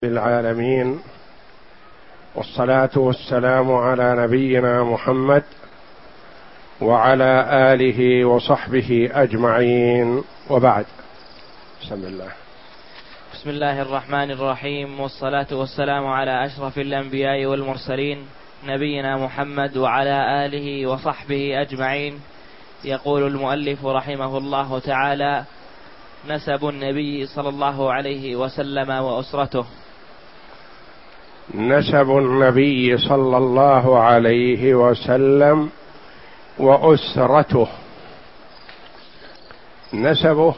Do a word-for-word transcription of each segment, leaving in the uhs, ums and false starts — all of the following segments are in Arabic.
للعالمين، والصلاة والسلام على نبينا محمد وعلى آله وصحبه أجمعين، وبعد. بسم الله بسم الله الرحمن الرحيم، والصلاة والسلام على أشرف الأنبياء والمرسلين نبينا محمد وعلى آله وصحبه أجمعين. يقول المؤلف رحمه الله تعالى: نسب النبي صلى الله عليه وسلم وأسرته. نسب النبي صلى الله عليه وسلم وأسرته. نسبه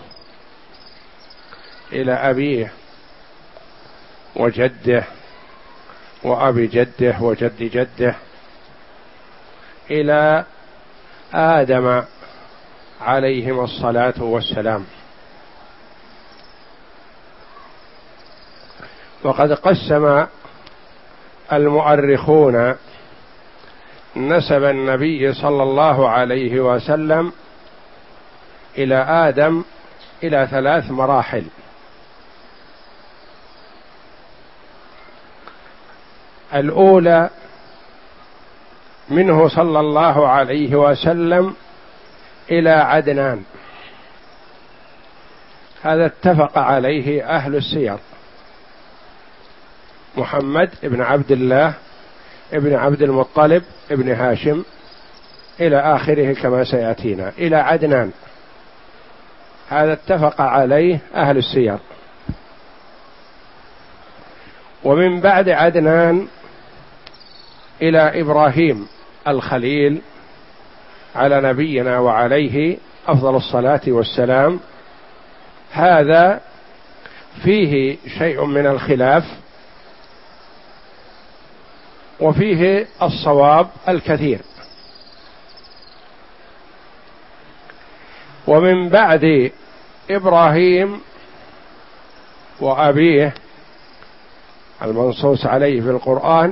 إلى أبيه وجده وأبي جده وجد جده إلى آدم عليهم الصلاة والسلام. وقد قسم المؤرخون نسب النبي صلى الله عليه وسلم إلى آدم إلى ثلاث مراحل. الأولى منه صلى الله عليه وسلم إلى عدنان، هذا اتفق عليه أهل السير، محمد ابن عبد الله ابن عبد المطلب ابن هاشم إلى آخره كما سيأتينا، إلى عدنان، هذا اتفق عليه أهل السير. ومن بعد عدنان إلى إبراهيم الخليل على نبينا وعليه أفضل الصلاة والسلام، هذا فيه شيء من الخلاف وفيه الصواب الكثير. ومن بعد إبراهيم وأبيه المنصوص عليه في القرآن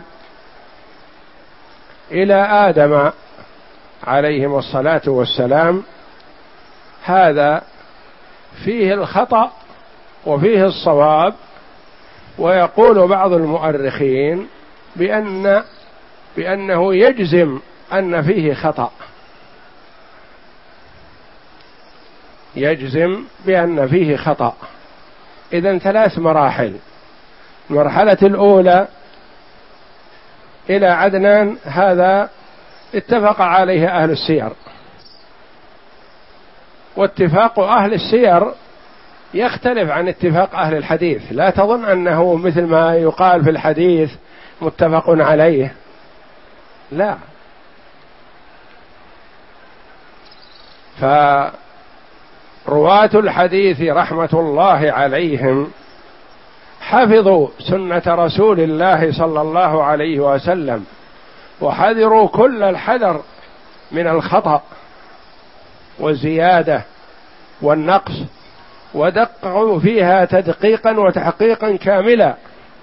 إلى آدم عليهم الصلاة والسلام، هذا فيه الخطأ وفيه الصواب. ويقول بعض المؤرخين بأن بأنه يجزم أن فيه خطأ، يجزم بأن فيه خطأ. إذن ثلاث مراحل. المرحلة الأولى إلى عدنان، هذا اتفق عليه أهل السير، واتفاق أهل السير يختلف عن اتفاق أهل الحديث. لا تظن أنه مثل ما يقال في الحديث متفق عليه، لا. فرواة الحديث رحمة الله عليهم حفظوا سنة رسول الله صلى الله عليه وسلم، وحذروا كل الحذر من الخطأ والزيادة والنقص، ودققوا فيها تدقيقا وتحقيقا كاملا.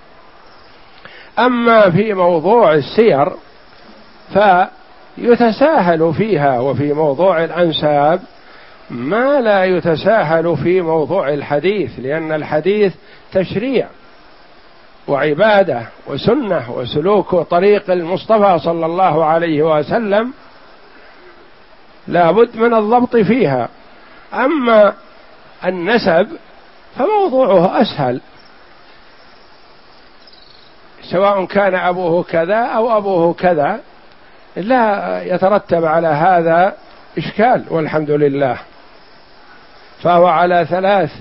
أما في موضوع السير فيتساهل فيها، وفي موضوع الأنساب ما لا يتساهل في موضوع الحديث، لأن الحديث تشريع وعبادة وسنة وسلوك طريق المصطفى صلى الله عليه وسلم، لا بد من الضبط فيها. أما النسب فموضوعه أسهل، سواء كان أبوه كذا أو أبوه كذا، لا يترتب على هذا إشكال، والحمد لله. فهو على ثلاث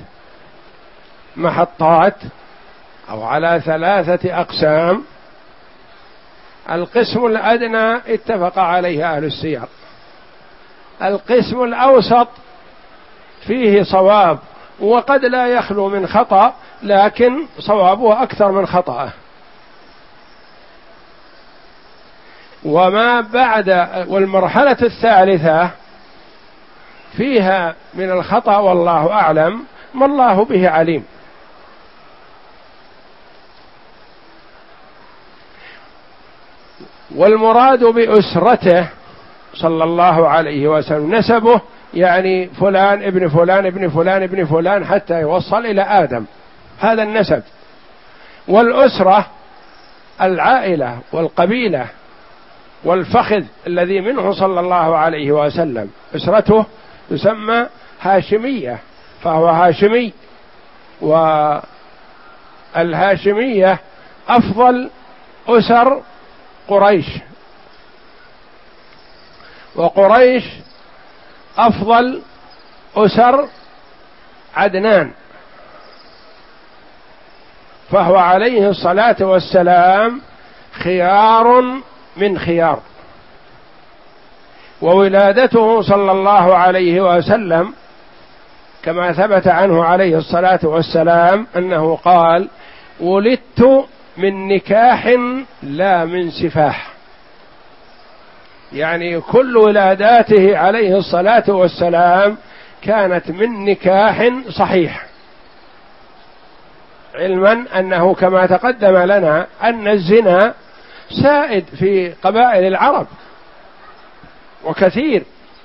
محطات أو على ثلاثة أقسام. القسم الأدنى اتفق عليه أهل السير، القسم الأوسط فيه صواب وقد لا يخلو من خطأ، لكن صوابه أكثر من خطأه. وما بعد والمرحلة الثالثة فيها من الخطأ والله أعلم ما الله به عليم. والمراد بأسرته صلى الله عليه وسلم نسبه، يعني فلان ابن فلان ابن فلان ابن فلان حتى يوصل إلى آدم، هذا النسب. والأسرة العائلة والقبيلة والفخذ الذي منه صلى الله عليه وسلم، أسرته تسمى هاشمية، فهو هاشمي، والهاشمية أفضل أسر قريش، وقريش أفضل أسر عدنان، فهو عليه الصلاة والسلام خيار من خيار. وولادته صلى الله عليه وسلم كما ثبت عنه عليه الصلاة والسلام أنه قال: ولدت من نكاح لا من سفاح، يعني كل ولاداته عليه الصلاة والسلام كانت من نكاح صحيح، علما أنه كما تقدم لنا أن الزنا سائد في قبائل العرب وكثير،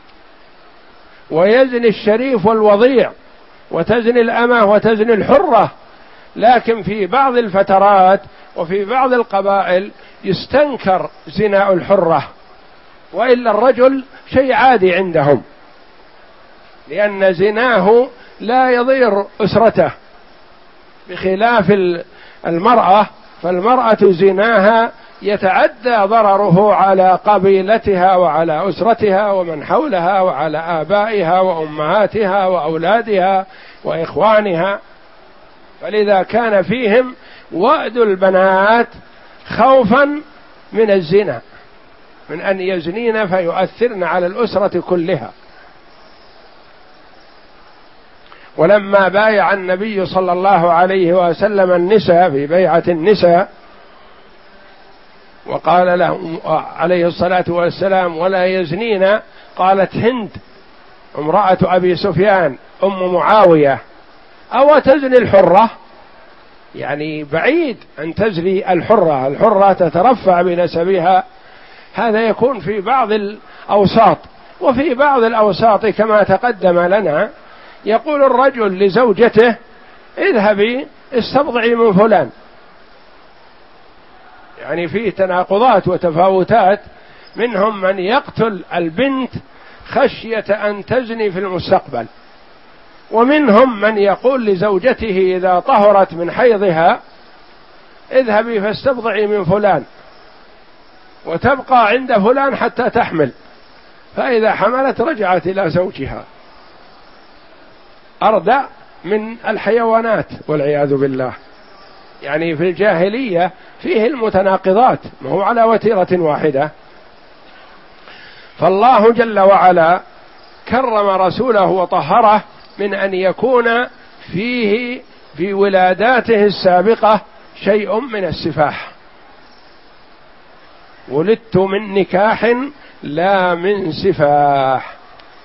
ويزني الشريف والوضيع، وتزني الأمة وتزني الحرة، لكن في بعض الفترات وفي بعض القبائل يستنكر زنا الحرة، وإلا الرجل شيء عادي عندهم، لأن زناه لا يضير أسرته، بخلاف المرأة، فالمرأة زناها يتعدى ضرره على قبيلتها وعلى أسرتها ومن حولها وعلى آبائها وأمهاتها وأولادها وإخوانها، فلذا كان فيهم وأد البنات خوفا من الزنا، من أن يزنين فيؤثرن على الأسرة كلها. ولما بايع النبي صلى الله عليه وسلم النساء في بيعة النساء وقال له عليه الصلاة والسلام: ولا يزنين، قالت هند امرأة أبي سفيان أم معاوية: أو تزني الحرة؟ يعني بعيد أن تزني الحرة، الحرة تترفع بنسبها. هذا يكون في بعض الأوساط، وفي بعض الأوساط كما تقدم لنا يقول الرجل لزوجته: اذهبي استبضعي من فلان. يعني فيه تناقضات وتفاوتات، منهم من يقتل البنت خشية أن تزني في المستقبل، ومنهم من يقول لزوجته إذا طهرت من حيضها: اذهبي فاستبضعي من فلان، وتبقى عند فلان حتى تحمل، فإذا حملت رجعت إلى زوجها. أردع من الحيوانات والعياذ بالله. يعني في الجاهلية فيه المتناقضات، ما هو على وتيرة واحدة. فالله جل وعلا كرم رسوله وطهره من أن يكون فيه في ولاداته السابقة شيء من السفاح. ولدت من نكاح لا من سفاح.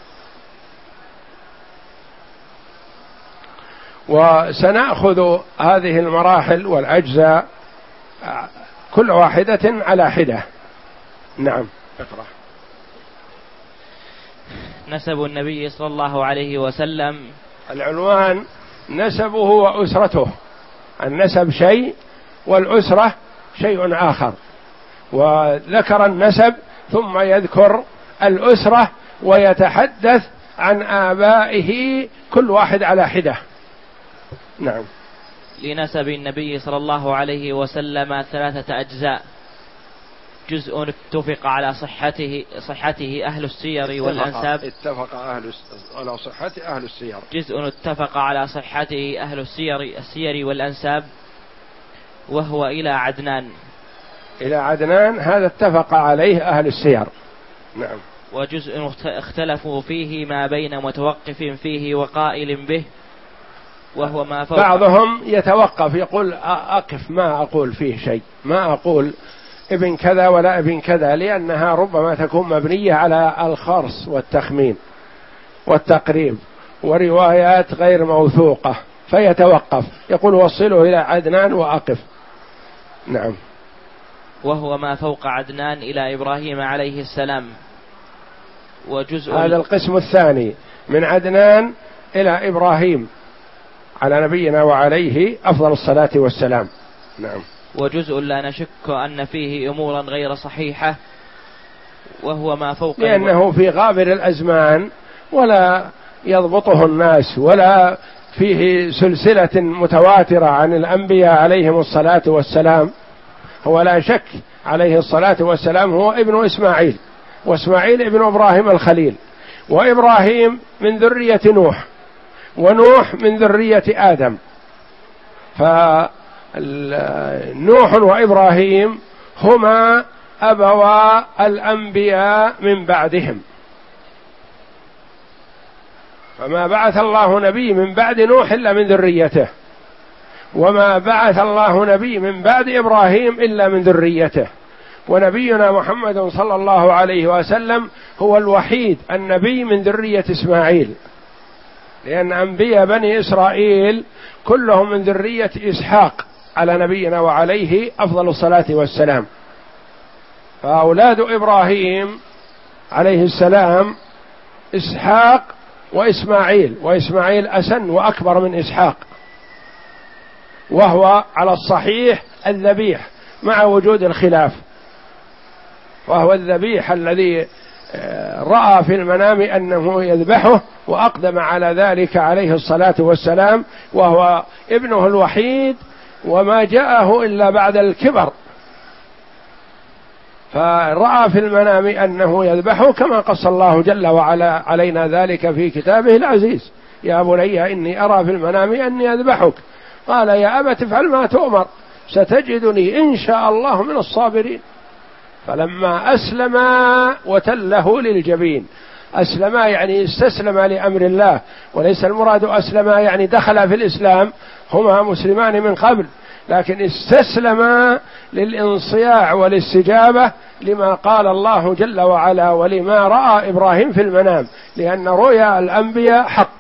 وسنأخذ هذه المراحل والأجزاء كل واحدة على حدة. نعم، اقرأ. نسب النبي صلى الله عليه وسلم. العنوان نسبه وأسرته. النسب شيء والأسرة شيء آخر، وذكر النسب ثم يذكر الأسرة ويتحدث عن آبائه كل واحد على حدة. نعم. لنسب النبي صلى الله عليه وسلم ثلاثة أجزاء: جزء اتفق على صحته صحته أهل السير والأنساب. اتفق أهل على صحة أهل السير. جزء اتفق على صحته أهل السير السير والأنساب، وهو إلى عدنان. إلى عدنان هذا اتفق عليه أهل السير. نعم. وجزء اختلفوا فيه ما بين متوقف فيه وقائل به، وهو ما فوق. بعضهم يتوقف يقول أقف، ما أقول فيه شيء، ما أقول ابن كذا ولا ابن كذا، لأنها ربما تكون مبنية على الخرص والتخمين والتقريب وروايات غير موثوقة، فيتوقف يقول وصله إلى عدنان وأقف. نعم. وهو ما فوق عدنان إلى إبراهيم عليه السلام. وجزء هذا القسم الثاني من عدنان إلى إبراهيم على نبينا وعليه أفضل الصلاة والسلام. نعم. وجزء لا نشك أن فيه أمورا غير صحيحة وهو ما فوق، لأنه في غابر الأزمان ولا يضبطه الناس، ولا فيه سلسلة متواترة عن الأنبياء عليهم الصلاة والسلام. هو لا شك عليه الصلاة والسلام هو ابن إسماعيل، وإسماعيل ابن إبراهيم الخليل، وإبراهيم من ذرية نوح، ونوح من ذرية آدم، فنوح وإبراهيم هما أبوا الأنبياء من بعدهم، فما بعث الله نبي من بعد نوح إلا من ذريته، وما بعث الله نبي من بعد إبراهيم إلا من ذريته. ونبينا محمد صلى الله عليه وسلم هو الوحيد النبي من ذرية إسماعيل، لأن أنبياء بني إسرائيل كلهم من ذرية إسحاق على نبينا وعليه أفضل الصلاة والسلام. فأولاد إبراهيم عليه السلام إسحاق وإسماعيل، وإسماعيل أسن وأكبر من إسحاق، وهو على الصحيح الذبيح مع وجود الخلاف، وهو الذبيح الذي رأى في المنام أنه يذبحه وأقدم على ذلك عليه الصلاة والسلام، وهو ابنه الوحيد وما جاءه إلا بعد الكبر، فرأى في المنام أنه يذبحه كما قص الله جل وعلا علينا ذلك في كتابه العزيز: يا بني إني أرى في المنام أني أذبحك، قال يا أبت افعل ما تؤمر ستجدني إن شاء الله من الصابرين. فلما أسلم وتله للجبين، أسلم يعني استسلم لأمر الله، وليس المراد أسلم يعني دخل في الإسلام، هما مسلمان من قبل، لكن استسلم للانصياع والاستجابة لما قال الله جل وعلا ولما رأى إبراهيم في المنام، لأن رؤيا الأنبياء حق.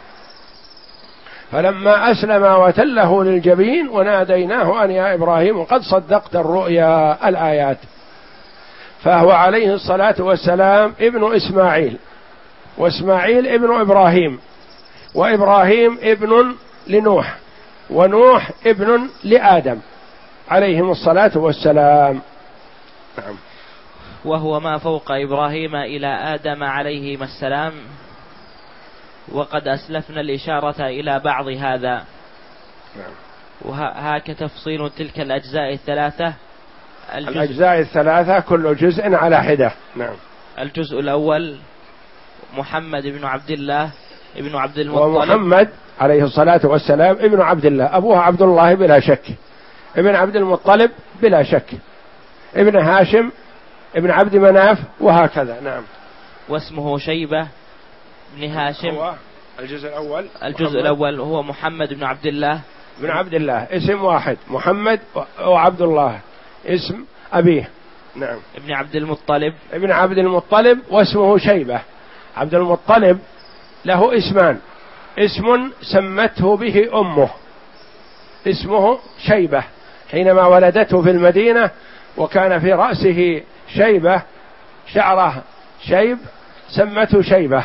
فلما أسلم وتله للجبين وناديناه أن يا إبراهيم قد صدقت الرؤيا، الآيات. فهو عليه الصلاة والسلام ابن إسماعيل، وإسماعيل ابن إبراهيم، وإبراهيم ابن لنوح، ونوح ابن لآدم عليهم الصلاة والسلام. نعم. وهو ما فوق إبراهيم إلى آدم عليهما السلام، وقد أسلفنا الإشارة إلى بعض هذا. نعم. وهاك تفصيل تلك الأجزاء الثلاثة. الجزء الأجزاء الثلاثة كل جزء على حدة. نعم. الجزء الأول محمد بن عبد الله ابن عبد المطلب، ومحمد عليه الصلاة والسلام ابن عبد الله، أبوه عبد الله بلا شك، ابن عبد المطلب بلا شك، ابن هاشم ابن عبد مناف، وهكذا. نعم. واسمه شيبة بن هاشم. هو الجزء الأول الجزء محمد. الأول هو محمد بن عبد الله بن عبد الله، اسم واحد، محمد وعبد الله اسم أبيه. نعم. ابن عبد المطلب ابن عبد المطلب، واسمه شيبة. عبد المطلب له اسمان، اسم سمته به أمه اسمه شيبة حينما ولدته في المدينة، وكان في رأسه شيبة شعره شيب، سمته شيبة.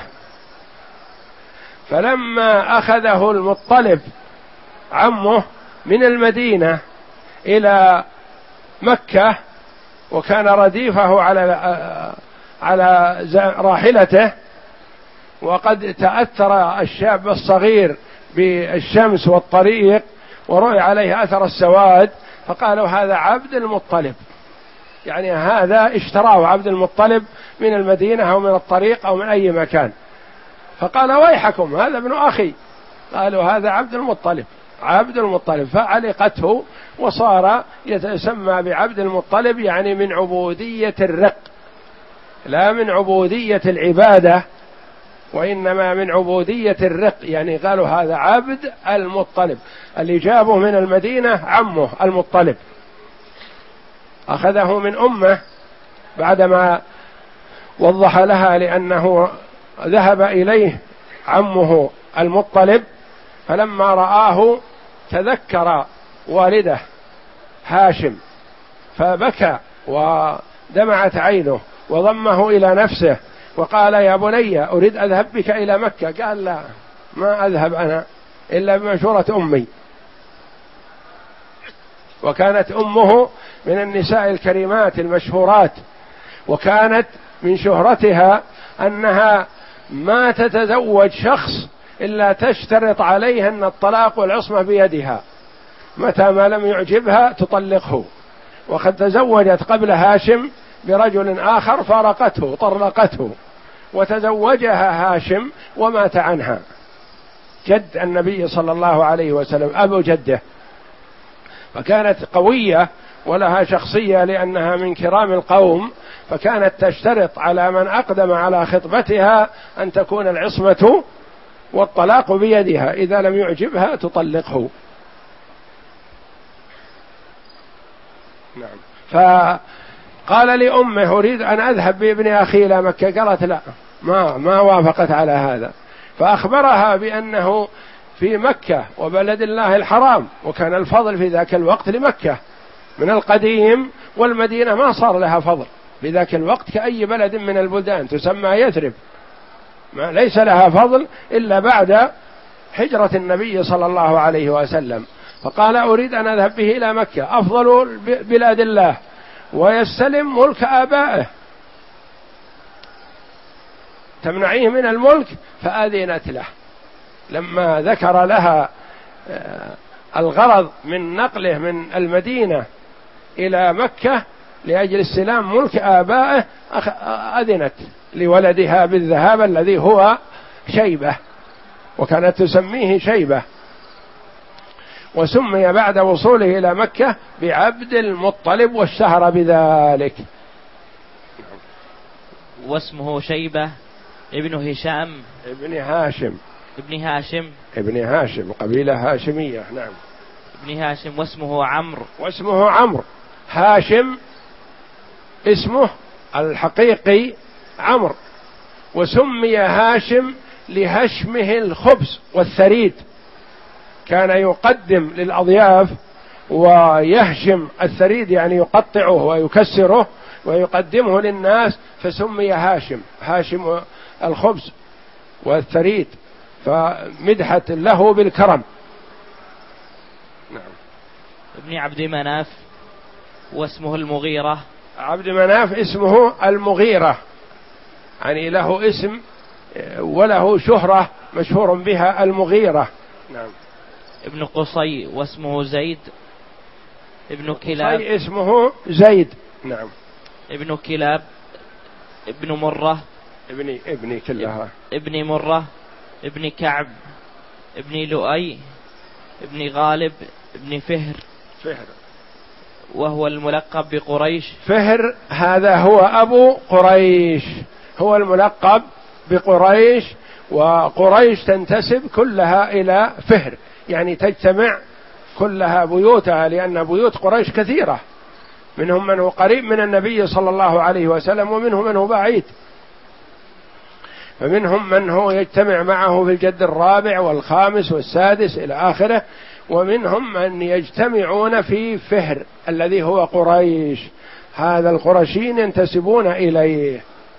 فلما أخذه المطلب عمه من المدينة إلى مكة، وكان رديفه على على راحلته، وقد تأثر الشاب الصغير بالشمس والطريق ورؤي عليه أثر السواد، فقالوا هذا عبد المطلب، يعني هذا اشتراه عبد المطلب من المدينة أو من الطريق أو من أي مكان. فقال ويحكم هذا ابن أخي، قالوا هذا عبد المطلب عبد المطلب، فعلقته وصار يتسمى بعبد المطلب، يعني من عبودية الرق، لا من عبودية العبادة، وإنما من عبودية الرق، يعني قالوا هذا عبد المطلب، اللي جابه من المدينة عمه المطلب، أخذه من أمه بعدما وضح لها لأنه ذهب إليه عمه المطلب، فلما رآه تذكر والده هاشم فبكى ودمعت عينه وضمه إلى نفسه وقال يا بني أريد أذهب بك إلى مكة. قال لا، ما أذهب أنا إلا بمشورة أمي. وكانت أمه من النساء الكريمات المشهورات، وكانت من شهرتها أنها ما تتزوج شخص إلا تشترط عليه أن الطلاق والعصمة بيدها، متى ما لم يعجبها تطلقه. وقد تزوجت قبل هاشم برجل آخر فارقته طلقته، وتزوجها هاشم ومات عنها، جد النبي صلى الله عليه وسلم أبو جده. فكانت قوية ولها شخصية لأنها من كرام القوم، فكانت تشترط على من أقدم على خطبتها أن تكون العصمة والطلاق بيدها، إذا لم يعجبها تطلقه. نعم. فقال لأمه أريد أن أذهب بابن أخي إلى مكة، قالت لا، ما ما وافقت على هذا. فأخبرها بأنه في مكة وبلد الله الحرام، وكان الفضل في ذاك الوقت لمكة من القديم، والمدينة ما صار لها فضل في ذاك الوقت كأي بلد من البلدان تسمى يثرب، ما ليس لها فضل إلا بعد هجرة النبي صلى الله عليه وسلم. فقال أريد أن أذهب به إلى مكة أفضل بلاد الله ويستلم ملك آبائه، تمنعيه من الملك؟ فأذنت له. لما ذكر لها الغرض من نقله من المدينة إلى مكة لأجل استلام ملك آبائه أذنت لولدها بالذهاب الذي هو شيبة، وكانت تسميه شيبة، وسمي بعد وصوله إلى مكة بعبد المطلب واشتهر بذلك. واسمه شيبة ابن هشام ابن هاشم ابن هاشم ابن هاشم قبيلة هاشمية. نعم. ابن هاشم. واسمه عمرو واسمه عمرو. هاشم اسمه الحقيقي عمرو، وسمي هاشم لهشمه الخبز والثريد، كان يقدم للأضياف ويهشم الثريد، يعني يقطعه ويكسره ويقدمه للناس، فسمي هاشم، هاشم الخبز والثريد، فمدحة له بالكرم. نعم. ابن عبد مناف واسمه المغيرة. عبد مناف اسمه المغيرة، يعني له اسم وله شهرة مشهور بها، المغيرة. نعم. ابن قصي واسمه زيد. ابن كلاب اسمه زيد. نعم. ابن كلاب. ابن مرة. ابن ابن كلها. ابن مرة. ابن كعب. ابن لؤي. ابن غالب. ابن فهر. فهر وهو الملقب بقريش. فهر هذا هو أبو قريش، هو الملقب بقريش، وقريش تنتسب كلها إلى فهر، يعني تجتمع كلها بيوتها، لأن بيوت قريش كثيرة، منهم من هو قريب من النبي صلى الله عليه وسلم، ومنهم من هو بعيد، فمنهم من هو يجتمع معه في الجد الرابع والخامس والسادس إلى آخره، ومنهم من يجتمعون في فهر الذي هو قريش، هذا القرشيين ينتسبون إليه.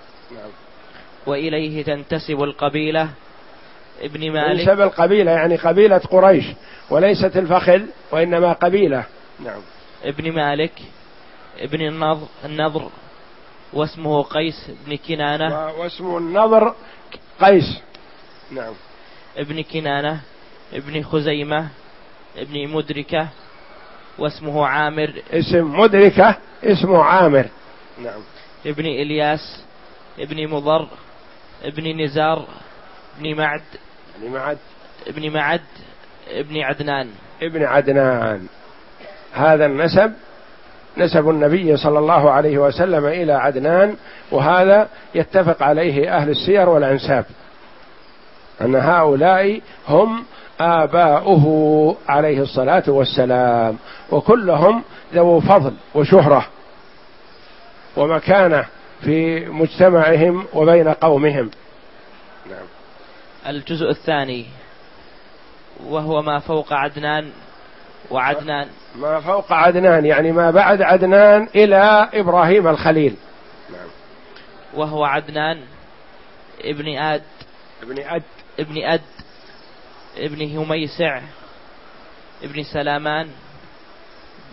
وإليه تنتسب القبيلة ابن مالك. تنسب القبيلة يعني قبيلة قريش، وليست الفخذ وإنما قبيلة. نعم. ابن مالك ابن النضر, النضر واسمه قيس ابن كنانة. واسمه النضر قيس. نعم. ابن كنانة ابن خزيمة ابن مدركة واسمه عامر. اسم مدركة اسمه عامر. نعم. ابن إلياس ابن مضر ابن نزار ابن معد ابن معد ابن معد ابن عدنان. ابن عدنان. هذا النسب نسب النبي صلى الله عليه وسلم إلى عدنان، وهذا يتفق عليه أهل السير والأنساب أن هؤلاء هم آباؤه عليه الصلاة والسلام، وكلهم ذو فضل وشهرة ومكانة في مجتمعهم وبين قومهم. نعم. الجزء الثاني وهو ما فوق عدنان وعدنان. ما فوق عدنان يعني ما بعد عدنان إلى إبراهيم الخليل. نعم. وهو عدنان ابن آد ابن أد ابن أد ابن هميسع ابن سلامان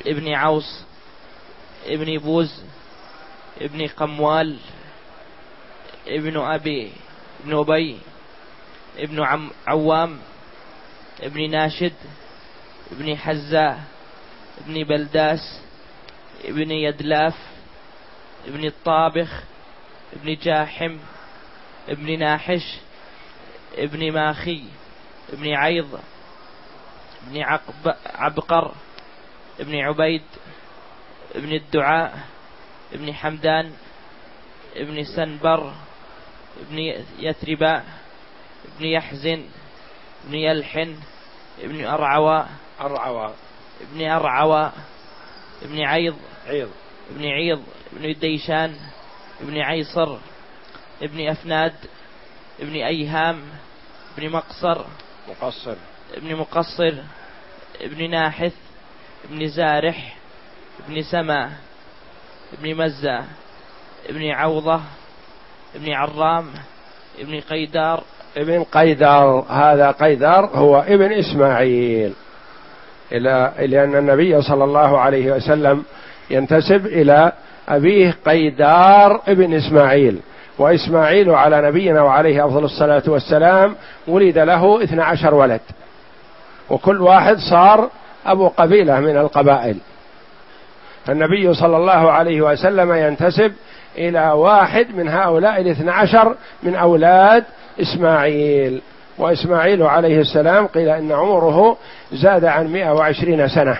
ابن عوس ابن بوز ابن قموال ابن أبي ابن أبي ابن عم عوام ابن ناشد ابن حزاء ابن بلداس ابن يدلاف ابن الطابخ ابن جاحم ابن ناحش ابن ماخي ابن عيض ابن عقب عبقر ابن عبيد ابن الدعاء ابن حمدان ابن سنبر ابن يثرباء ابن يحزن ابن يلحن ابن أرعواء أرعواء ابن أرعواء ابن عيض عيض ابن عيض ابن ديشان ابن عيصر ابن أفناد ابن أيهام ابن مقصر مقصر ابن مقصر ابن ناحث ابن زارح ابن سما ابن مزة ابن عوضة ابن عرام ابن قيدار ابن قيدار. هذا قيدار هو ابن إسماعيل، إلى لأن النبي صلى الله عليه وسلم ينتسب إلى أبيه قيدار ابن إسماعيل، وإسماعيل على نبينا وعليه أفضل الصلاة والسلام ولد له اثنى عشر ولد، وكل واحد صار أبو قبيلة من القبائل، فالنبي صلى الله عليه وسلم ينتسب إلى واحد من هؤلاء الاثنى عشر من أولاد إسماعيل. وإسماعيل عليه السلام قيل إن عمره زاد عن مئة وعشرين سنة.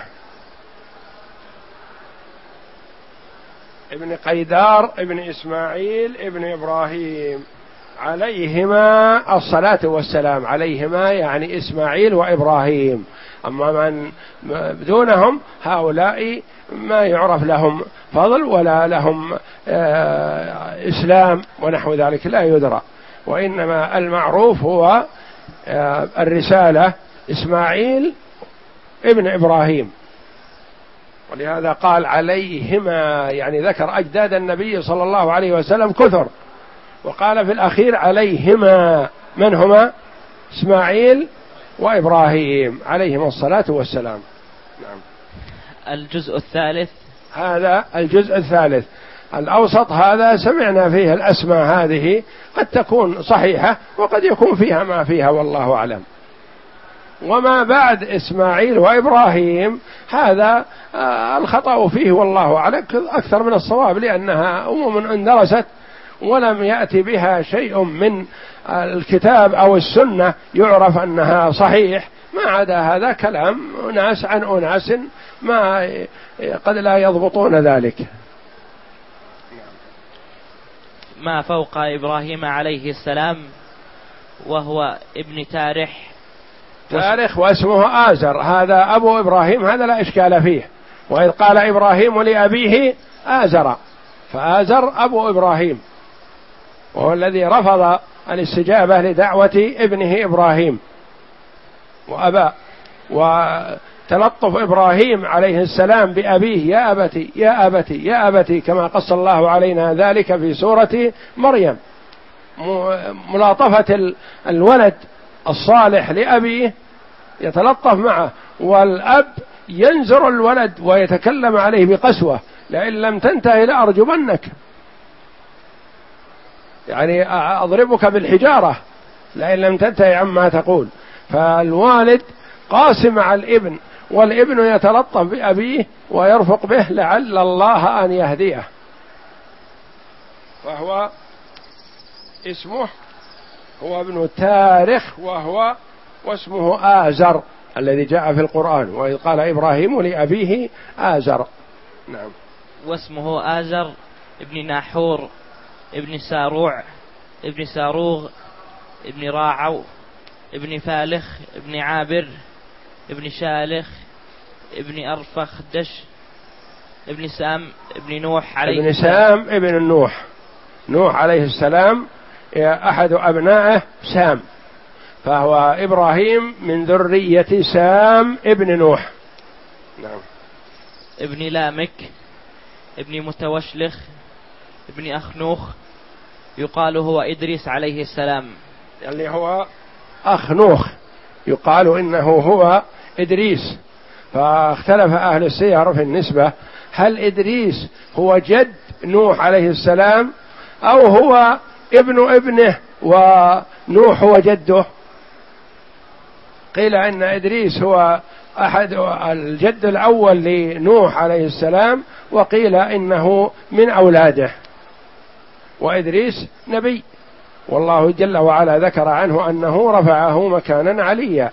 ابن قيدار ابن إسماعيل ابن إبراهيم عليهما الصلاة والسلام، عليهما يعني إسماعيل وإبراهيم، أما من دونهم هؤلاء ما يعرف لهم فضل ولا لهم آه إسلام ونحو ذلك، لا يدرى، وإنما المعروف هو آه الرسالة إسماعيل ابن إبراهيم، ولهذا قال عليهما، يعني ذكر أجداد النبي صلى الله عليه وسلم كثر، وقال في الأخير عليهما، من هما؟ إسماعيل وإبراهيم عليهما الصلاة والسلام. نعم. الجزء الثالث. هذا الجزء الثالث الأوسط، هذا سمعنا فيه الأسماء هذه قد تكون صحيحة وقد يكون فيها ما فيها والله أعلم. وما بعد إسماعيل وإبراهيم هذا الخطأ فيه والله أعلم أكثر من الصواب، لأنها أمم اندرست ولم يأتي بها شيء من الكتاب أو السنة يعرف أنها صحيح، ما عدا هذا كلام ناس عن أناس ما قد لا يضبطون ذلك. ما فوق إبراهيم عليه السلام وهو ابن تارح. تارح واسمه آزر، هذا أبو إبراهيم، هذا لا إشكال فيه، وإذ قال إبراهيم لأبيه آزر، فآزر أبو إبراهيم، وهو الذي رفض الاستجابة لدعوة ابنه إبراهيم وأبى، وتلطف إبراهيم عليه السلام بأبيه، يا أبتي يا أبتي يا أبتي، كما قص الله علينا ذلك في سورة مريم، ملاطفة الولد الصالح لأبيه يتلطف معه، والأب ينزر الولد ويتكلم عليه بقسوة، لئن لم تنتهي لأرجمنك، يعني أضربك بالحجارة لئن لم تنتهي عما تقول. فالوالد قاسي مع الابن، والابن يتلطف بأبيه ويرفق به لعل الله أن يهديه، فهو اسمه هو ابن تارح، وهو واسمه آزر الذي جاء في القرآن، وإذ قال إبراهيم لأبيه آزر. نعم. واسمه آزر ابن ناحور ابن ساروع ابن ساروغ ابن راعو ابن فالخ ابن عابر ابن شالخ ابن أرفخدش ابن سام ابن نوح عليه ابن سام ابن النوح، نوح عليه السلام أحد أبنائه سام، فهو إبراهيم من ذرية سام ابن نوح. نعم. ابن لامك ابن متوشلخ ابن أخنوخ، يقال هو إدريس عليه السلام، اللي هو أخنوخ، يقال إنه هو إدريس، فاختلف أهل السير في النسبة، هل إدريس هو جد نوح عليه السلام أو هو ابن ابنه ونوح هو جده؟ قيل إن إدريس هو أحد الجد الأول لنوح عليه السلام، وقيل إنه من أولاده، وإدريس نبي، والله جل وعلا ذكر عنه أنه رفعه مكانا عليا.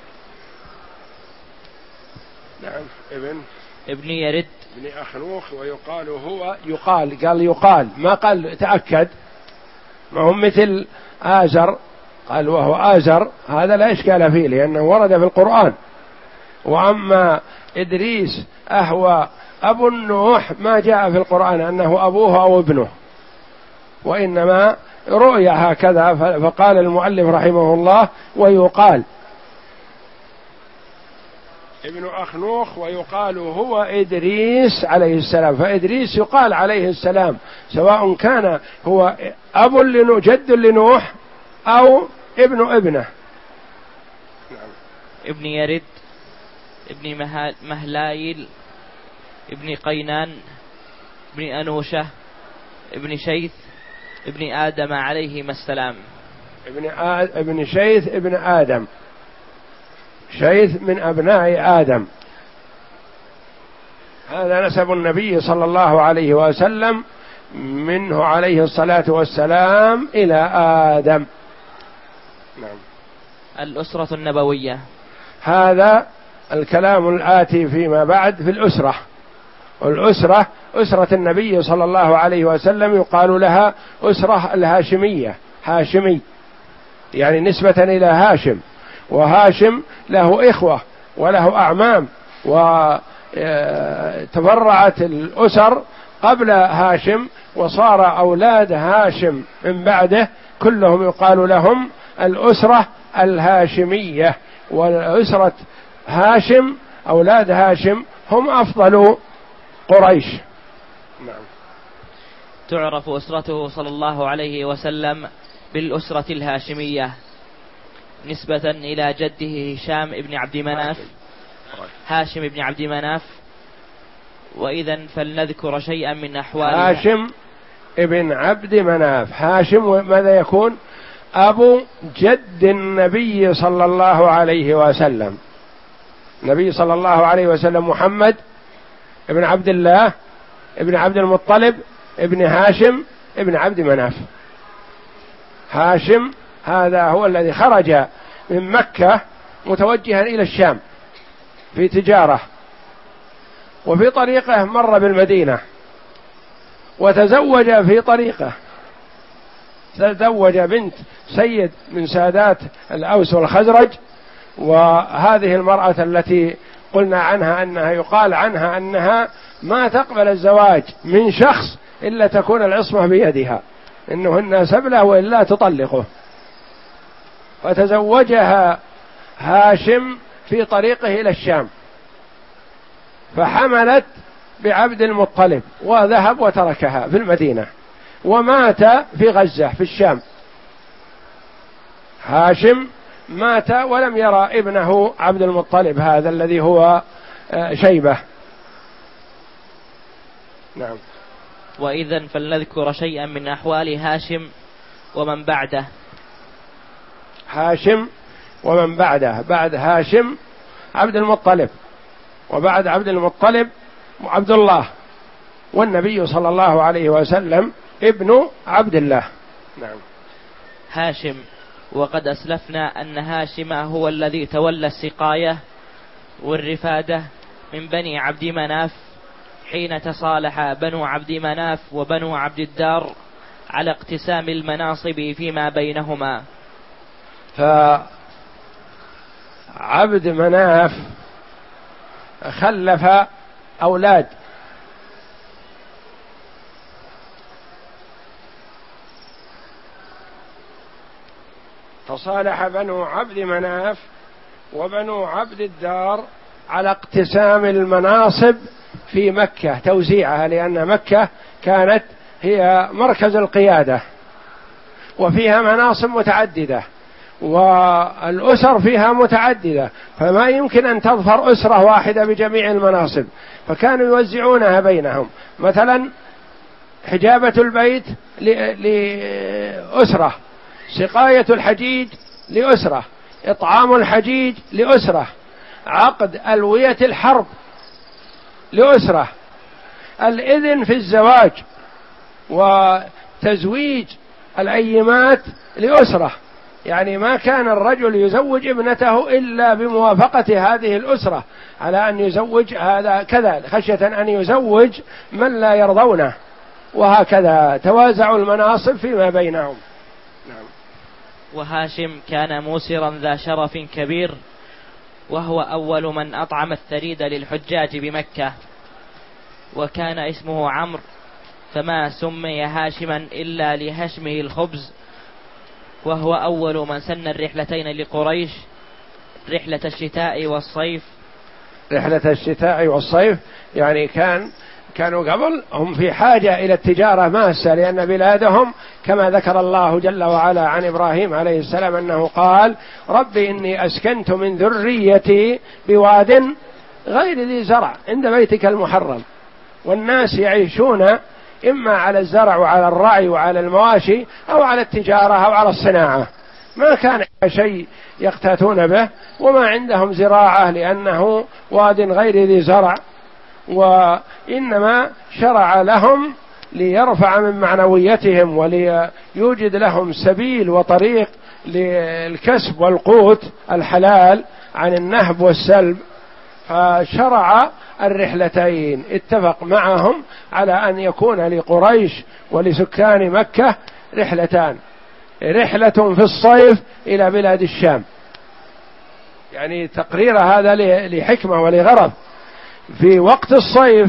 نعم. ابن ابن يرد ابن أخنوخ، ويقال هو يقال قال يقال ما قال تأكد، ما هم مثل آزر قال وهو آزر، هذا لا إشكال فيه لأنه ورد في القرآن. وأما إدريس أهو أبو النوح ما جاء في القرآن أنه أبوه أو ابنه، وإنما رؤيا هكذا، فقال المؤلف رحمه الله ويقال ابن أخنوخ ويقال هو إدريس عليه السلام، فإدريس يقال عليه السلام سواء كان هو أب لنوح جد لنوح أو ابن ابنه. ابن يرد ابن مهلايل ابن قينان ابن أنوشة ابن شيث ابن آدم عليهما السلام. ابن, آد... ابن شيث ابن آدم، شيث من أبناء آدم، هذا نسب النبي صلى الله عليه وسلم منه عليه الصلاة والسلام إلى آدم. نعم. الأسرة النبوية، هذا الكلام الآتي فيما بعد في الأسرة. والأسرة أسرة النبي صلى الله عليه وسلم يقال لها أسرة الهاشمية، هاشمي يعني نسبة إلى هاشم، وهاشم له إخوة وله أعمام، وتفرعت الأسر قبل هاشم وصار أولاد هاشم من بعده كلهم يقال لهم الأسرة الهاشمية. وأسرة هاشم أولاد هاشم هم أفضل قريش. نعم. تعرف أسرته صلى الله عليه وسلم بالأسرة الهاشمية نسبة إلى جده هشام ابن عبد مناف، هاشم ابن عبد مناف. وإذا فلنذكر شيئا من أحوال هاشم ابن عبد مناف. هاشم ماذا يكون؟ أبو جد النبي صلى الله عليه وسلم. النبي صلى الله عليه وسلم محمد ابن عبد الله ابن عبد المطلب ابن هاشم ابن عبد مناف. هاشم هذا هو الذي خرج من مكة متوجها إلى الشام في تجارة، وفي طريقه مر بالمدينة وتزوج في طريقه، تزوج بنت سيد من سادات الأوس والخزرج. وهذه المرأة التي قلنا عنها أنها يقال عنها أنها ما تقبل الزواج من شخص إلا تكون العصمة بيدها، إنهن سبلة وإلا تطلقه، فتزوجها هاشم في طريقه إلى الشام، فحملت بعبد المطلب وذهب وتركها في المدينة، ومات في غزة في الشام. هاشم مات ولم يرى ابنه عبد المطلب هذا الذي هو شيبة. نعم. وإذن فلنذكر شيئا من أحوال هاشم ومن بعده. هاشم ومن بعده، بعد هاشم عبد المطلب، وبعد عبد المطلب عبد الله، والنبي صلى الله عليه وسلم ابن عبد الله. نعم. هاشم، وقد أسلفنا أن هاشم هو الذي تولى السقاية والرفادة من بني عبد مناف حين تصالح بنو عبد مناف وبنو عبد الدار على اقتسام المناصب فيما بينهما. فعبد مناف خلف أولاد، تصالح بنو عبد مناف وبنو عبد الدار على اقتسام المناصب في مكة، توزيعها، لأن مكة كانت هي مركز القيادة وفيها مناصب متعددة، والأسر فيها متعددة، فما يمكن أن تظفر أسرة واحدة بجميع المناصب، فكانوا يوزعونها بينهم. مثلا حجابة البيت لأسرة، سقاية الحجيج لأسرة، إطعام الحجيج لأسرة، عقد ألوية الحرب لأسرة، الإذن في الزواج وتزويج الأيمات لأسرة. يعني ما كان الرجل يزوج ابنته إلا بموافقة هذه الأسرة على أن يزوج هذا كذا، خشية أن يزوج من لا يرضونه، وهكذا توازعوا المناصب فيما بينهم. نعم. وهاشم كان موسرا ذا شرف كبير، وهو أول من أطعم الثريد للحجاج بمكة، وكان اسمه عمرو، فما سمي هاشما إلا لهشمه الخبز، وهو أول من سن الرحلتين لقريش، رحلة الشتاء والصيف. رحلة الشتاء والصيف يعني كان كانوا قبل هم في حاجة إلى التجارة ماسة، لأن بلادهم كما ذكر الله جل وعلا عن إبراهيم عليه السلام أنه قال: رب إني أسكنت من ذريتي بواد غير ذي زرع عند بيتك المحرم. والناس يعيشون إما على الزرع وعلى الرعي وعلى المواشي أو على التجارة أو على الصناعة، ما كان شيء يقتاتون به، وما عندهم زراعة لأنه واد غير ذي زرع، وإنما شرع لهم ليرفع من معنويتهم وليوجد لهم سبيل وطريق للكسب والقوت الحلال عن النهب والسلب، فشرع الرحلتين. اتفق معهم على أن يكون لقريش ولسكان مكة رحلتان، رحلة في الصيف إلى بلاد الشام، يعني تقرير هذا لحكمة ولغرض. في وقت الصيف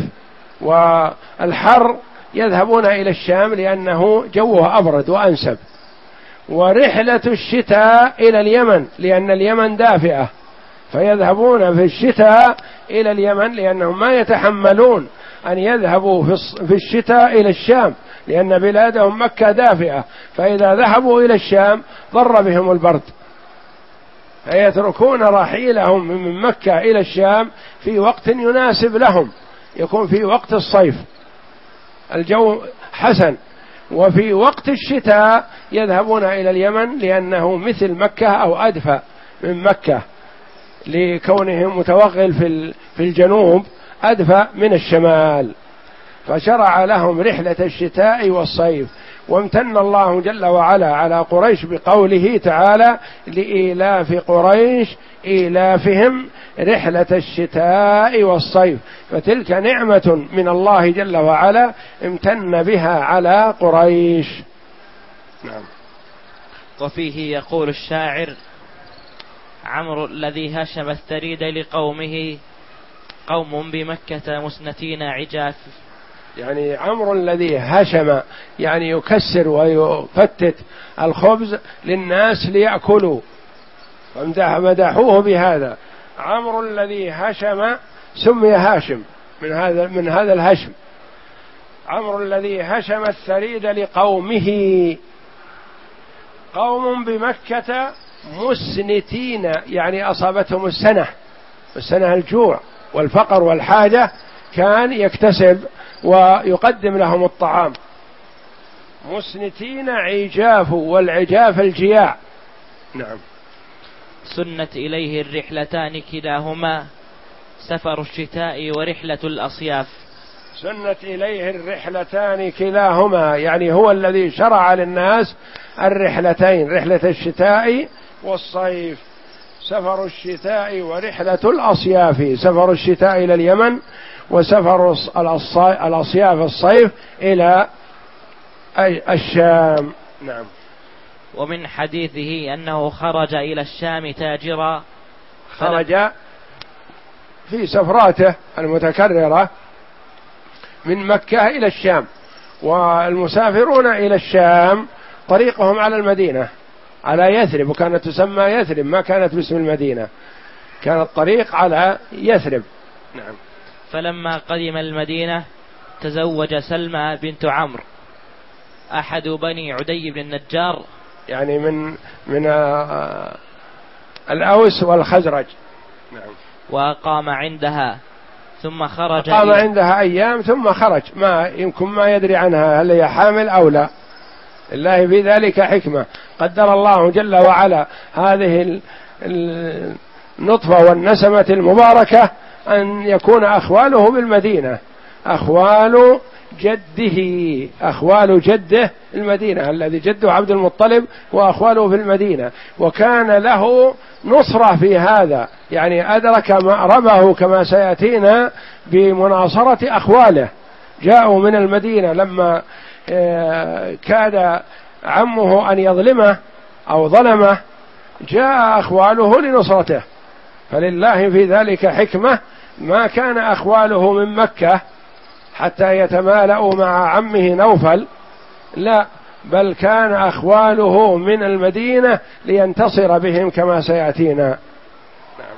والحر يذهبون إلى الشام لأنه جوه أبرد وأنسب، ورحلة الشتاء إلى اليمن لأن اليمن دافئة، فيذهبون في الشتاء إلى اليمن لأنهم ما يتحملون أن يذهبوا في الشتاء إلى الشام، لأن بلادهم مكة دافئة، فإذا ذهبوا إلى الشام ضر بهم البرد، فيتركون رحيلهم من مكة إلى الشام في وقت يناسب لهم، يكون في وقت الصيف الجو حسن، وفي وقت الشتاء يذهبون إلى اليمن لأنه مثل مكة أو أدفأ من مكة، لكونه متوغل في الجنوب أدفأ من الشمال، فشرع لهم رحلة الشتاء والصيف. وامتن الله جل وعلا على قريش بقوله تعالى: لإيلاف قريش إيلافهم رحلة الشتاء والصيف، فتلك نعمة من الله جل وعلا امتن بها على قريش. نعم. وفيه يقول الشاعر: عمرو الذي هشم الثريد لقومه، قوم بمكة مسنتين عجاف. يعني عمرو الذي هشم يعني يكسر ويفتت الخبز للناس ليأكلوا، فمدحوه بهذا. عمرو الذي هشم سمي هاشم من هذا من هذا الهشم. عمرو الذي هشم الثريد لقومه، قوم بمكة مسنتين يعني أصابتهم السنة السنة الجوع والفقر والحاجة، كان يكتسب ويقدم لهم الطعام. مسنتين عجاف، والعجاف الجياع. نعم. سنت إليه الرحلتان كلاهما، سفر الشتاء ورحلة الأصياف. سنت إليه الرحلتان كلاهما، يعني هو الذي شرع للناس الرحلتين، رحلة الشتاء والصيف. سفر الشتاء ورحلة الأصياف، سفر الشتاء إلى اليمن، وسفر الأصياف الصيف إلى الشام. نعم. ومن حديثه أنه خرج إلى الشام تاجرا، خرج في سفراته المتكررة من مكة إلى الشام، والمسافرون إلى الشام طريقهم على المدينة على يثرب، وكانت تسمى يثرب، ما كانت باسم المدينة، كان الطريق على يثرب. نعم. فلما قدم المدينة تزوج سلمى بنت عمرو أحد بني عدي بن النجار يعني من من الأوس والخزرج. نعم. وأقام عندها ثم خرج، أقام عندها أيام ثم خرج، ما يمكن ما يدري عنها هل هي حامل أو لا. الله في ذلك حكمة، قدر الله جل وعلا هذه النطفة والنسمة المباركة أن يكون أخواله بالمدينة، أخوال جده، أخوال جده المدينة، الذي جده عبد المطلب وأخواله في المدينة، وكان له نصرة في هذا، يعني أدرك مأربه كما سيأتينا بمناصرة أخواله. جاءوا من المدينة لما كاد عمه أن يظلمه أو ظلمه، جاء أخواله لنصرته، فلله في ذلك حكمة. ما كان أخواله من مكة حتى يتمالأوا مع عمه نوفل، لا، بل كان أخواله من المدينة لينتصر بهم كما سيأتينا. نعم.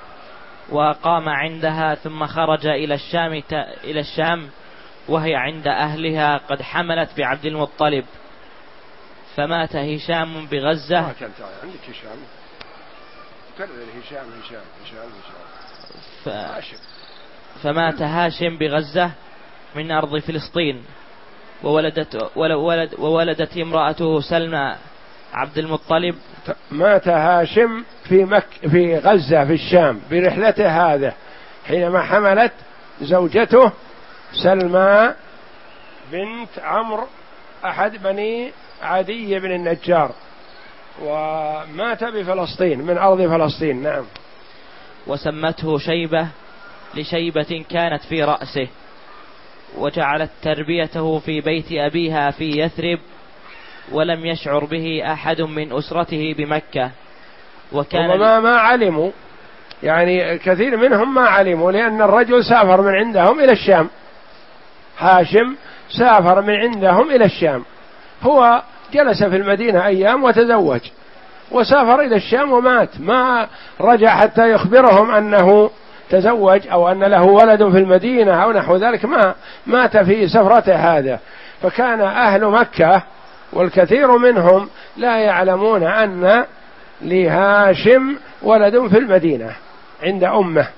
وقام عندها ثم خرج إلى الشام إلى الشام وهي عند أهلها قد حملت بعبد المطلب، فمات هشام بغزة. ما كانت عندك هشام، كرر هشام هشام هشام هشام. ف... فمات هاشم بغزة من أرض فلسطين، وولدت ولد وولدت امرأته سلمى عبد المطلب. مات هاشم في مك في غزة في الشام برحلته هذه، حينما حملت زوجته سلمى بنت عمرو أحد بني عدي بن النجار، ومات بفلسطين من أرض فلسطين. نعم. وسمته شيبة لشيبة كانت في رأسه، وجعلت تربيته في بيت أبيها في يثرب، ولم يشعر به أحد من أسرته بمكة. وكان وما ما علموا، يعني كثير منهم ما علموا، لأن الرجل سافر من عندهم إلى الشام، هاشم سافر من عندهم إلى الشام، هو جلس في المدينة أيام وتزوج وسافر إلى الشام ومات، ما رجع حتى يخبرهم أنه تزوج أو أن له ولد في المدينة أو نحو ذلك، ما مات في سفرته هذا. فكان أهل مكة والكثير منهم لا يعلمون أن لهاشم ولد في المدينة عند أمه.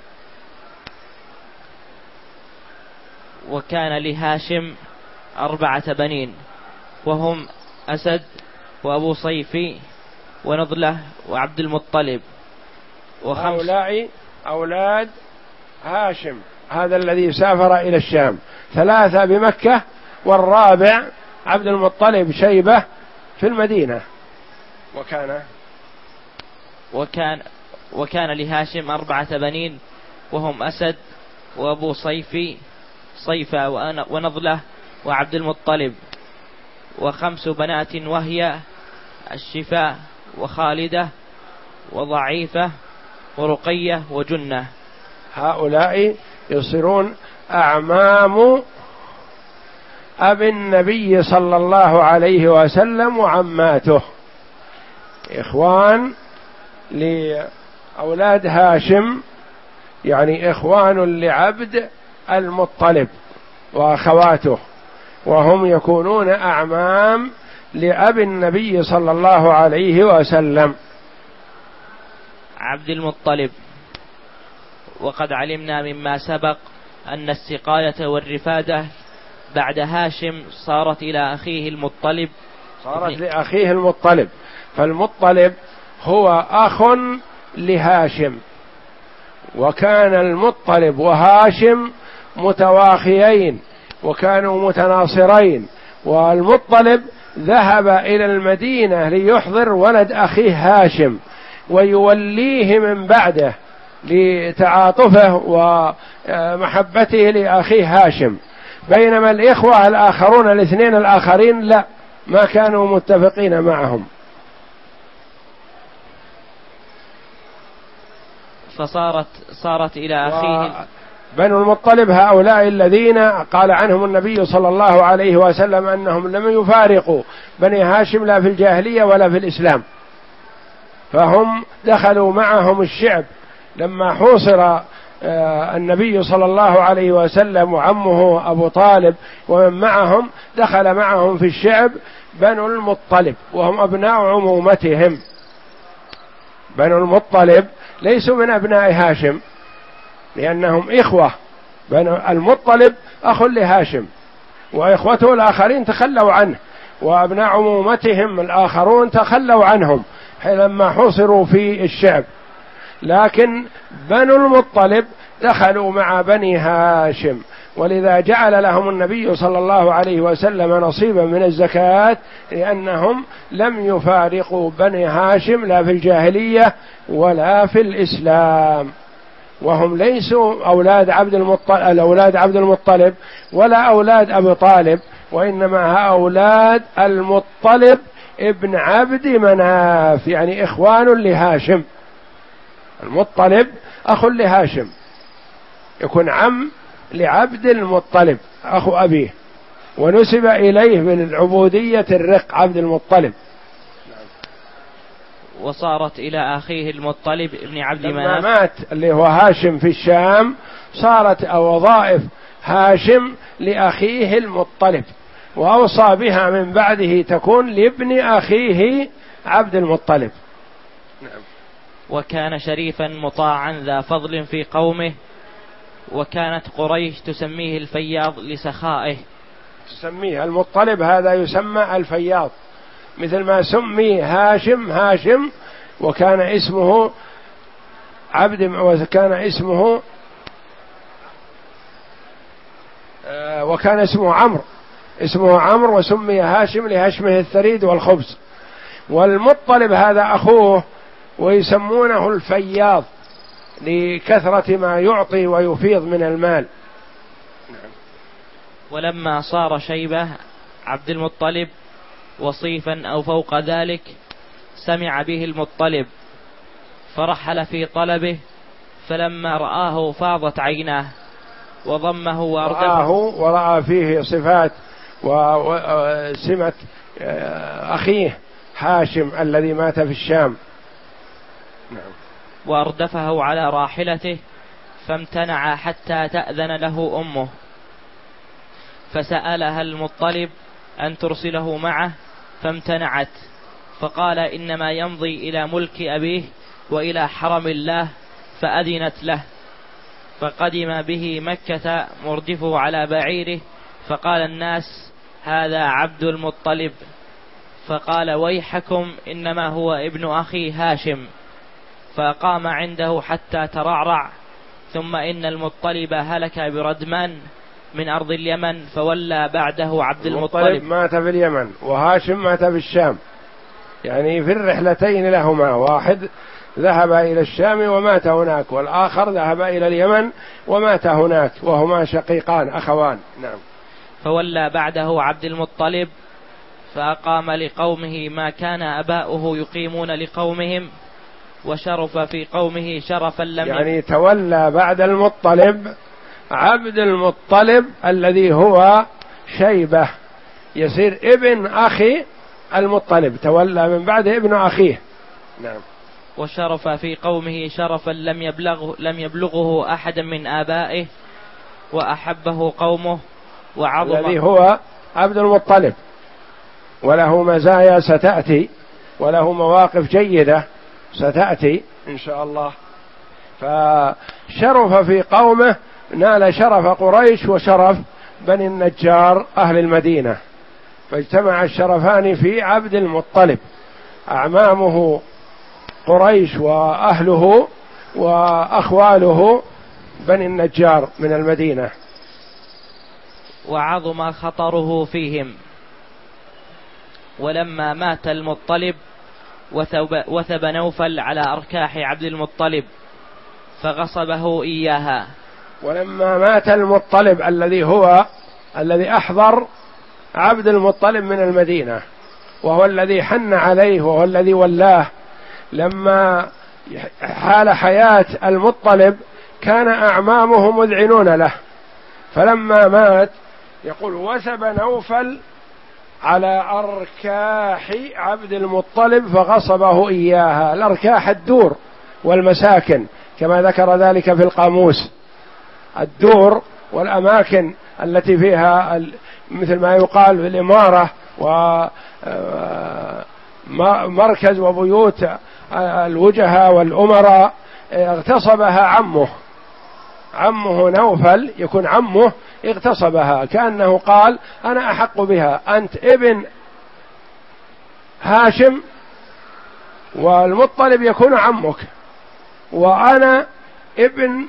وكان لهاشم أربعة بنين، وهم أسد وأبو صيفي ونضلة وعبد المطلب، وخمس هؤلاء أولاد هاشم هذا الذي سافر إلى الشام، ثلاثة بمكة والرابع عبد المطلب شيبة في المدينة. وكان وكان وكان لهاشم أربعة بنين، وهم أسد وأبو صيفي صيفة ونضلة وعبد المطلب، وخمس بنات وهي الشفاء وخالدة وضعيفة ورقية وجنة. هؤلاء يصيرون أعمام أبي النبي صلى الله عليه وسلم وعماته، إخوان لأولاد هاشم، يعني إخوان لعبد المطلب وأخواته، وهم يكونون أعمام لأبي النبي صلى الله عليه وسلم. عبد المطلب. وقد علمنا مما سبق أن السقاية والرفادة بعد هاشم صارت إلى أخيه المطلب، صارت لأخيه المطلب، فالمطلب هو أخ لهاشم، وكان المطلب وهاشم متواخيين وكانوا متناصرين، والمطلب ذهب إلى المدينة ليحضر ولد أخيه هاشم ويوليه من بعده لتعاطفه ومحبته لأخيه هاشم، بينما الإخوة الآخرون الاثنين الآخرين لا، ما كانوا متفقين معهم. فصارت صارت إلى أخيه بنو المطلب هؤلاء الذين قال عنهم النبي صلى الله عليه وسلم أنهم لم يفارقوا بني هاشم لا في الجاهلية ولا في الإسلام، فهم دخلوا معهم الشعب لما حوصر النبي صلى الله عليه وسلم وعمه أبو طالب ومن معهم، دخل معهم في الشعب بنو المطلب وهم أبناء عمومتهم. بنو المطلب ليسوا من أبناء هاشم لأنهم إخوة، بنو المطلب أخ لهاشم وإخوته الآخرين تخلوا عنه، وأبناء عمومتهم الآخرون تخلوا عنهم لما حصروا في الشعب، لكن بنو المطلب دخلوا مع بني هاشم، ولذا جعل لهم النبي صلى الله عليه وسلم نصيبا من الزكاة، لأنهم لم يفارقوا بني هاشم لا في الجاهلية ولا في الإسلام، وهم ليسوا أولاد عبد المطلب أولاد عبد المطلب ولا أولاد أبي طالب، وإنما أولاد المطلب ابن عبد مناف، يعني إخوان لهاشم. المطلب أخ لهاشم، يكون عم لعبد المطلب أخو أبيه، ونسب إليه بالعبودية الرق عبد المطلب. وصارت إلى أخيه المطلب ابن عبد مناف لما مات اللي هو هاشم في الشام، صارت وظائف هاشم لأخيه المطلب، وأوصى بها من بعده تكون لابن أخيه عبد المطلب. نعم. وكان شريفا مطاعا ذا فضل في قومه، وكانت قريش تسميه الفياض لسخائه. تسميه المطلب هذا يسمى الفياض، مثل ما سمي هاشم هاشم، وكان اسمه عبد وكان اسمه وكان اسمه عمرو اسمه عمرو وسمي هاشم لهشمه الثريد والخبز. والمطلب هذا أخوه، ويسمونه الفياض لكثرة ما يعطي ويفيض من المال. ولما صار شيبة عبد المطلب وصيفا أو فوق ذلك، سمع به المطلب فرحل في طلبه، فلما رآه فاضت عيناه وضمه وأردفه. رآه ورأى فيه صفات وسمة أخيه هاشم الذي مات في الشام. نعم. وأردفه على راحلته، فامتنع حتى تأذن له أمه، فسألها المطلب أن ترسله معه فامتنعت، فقال إنما يمضي إلى ملك أبيه وإلى حرم الله، فأذنت له، فقدم به مكة مردفه على بعيره، فقال الناس هذا عبد المطلب، فقال ويحكم إنما هو ابن أخي هاشم، فقام عنده حتى ترعرع، ثم إن المطلب هلك بردمان من أرض اليمن، فولى بعده عبد المطلب. المطلب مات في اليمن وهاشم مات في الشام، يعني في الرحلتين لهما، واحد ذهب إلى الشام ومات هناك، والآخر ذهب إلى اليمن ومات هناك، وهما شقيقان أخوان. نعم. فولى بعده عبد المطلب، فأقام لقومه ما كان أباؤه يقيمون لقومهم، وشرف في قومه شرفا لم يعني تولى بعد المطلب عبد المطلب الذي هو شيبة، يصير ابن أخي المطلب، تولى من بعد ابن أخيه. نعم. وشرف في قومه شرفا لم يبلغه لم يبلغه أحد من آبائه، وأحبه قومه وعظم، الذي هو عبد المطلب، وله مزايا ستأتي، وله مواقف جيدة ستأتي إن شاء الله. فشرف في قومه، نال شرف قريش وشرف بني النجار أهل المدينة، فاجتمع الشرفان في عبد المطلب، أعمامه قريش وأهله وأخواله بني النجار من المدينة. وعظم خطره فيهم. ولما مات المطلب وثب, وثب نوفل على أركاح عبد المطلب فغصبه إياها. ولما مات المطلب الذي هو الذي أحضر عبد المطلب من المدينة، وهو الذي حن عليه وهو الذي ولاه، لما حال حياة المطلب كان أعمامه مذعنون له، فلما مات يقول وثب نوفل على أركاح عبد المطلب فغصبه إياها. الأركاح الدور والمساكن كما ذكر ذلك في القاموس، الدور والأماكن التي فيها مثل ما يقال في الإمارة ومركز وبيوت الوجهاء والأمراء اغتصبها عمه، عمه نوفل يكون عمه اغتصبها، كأنه قال أنا أحق بها، أنت ابن هاشم والمطلب يكون عمك، وأنا ابن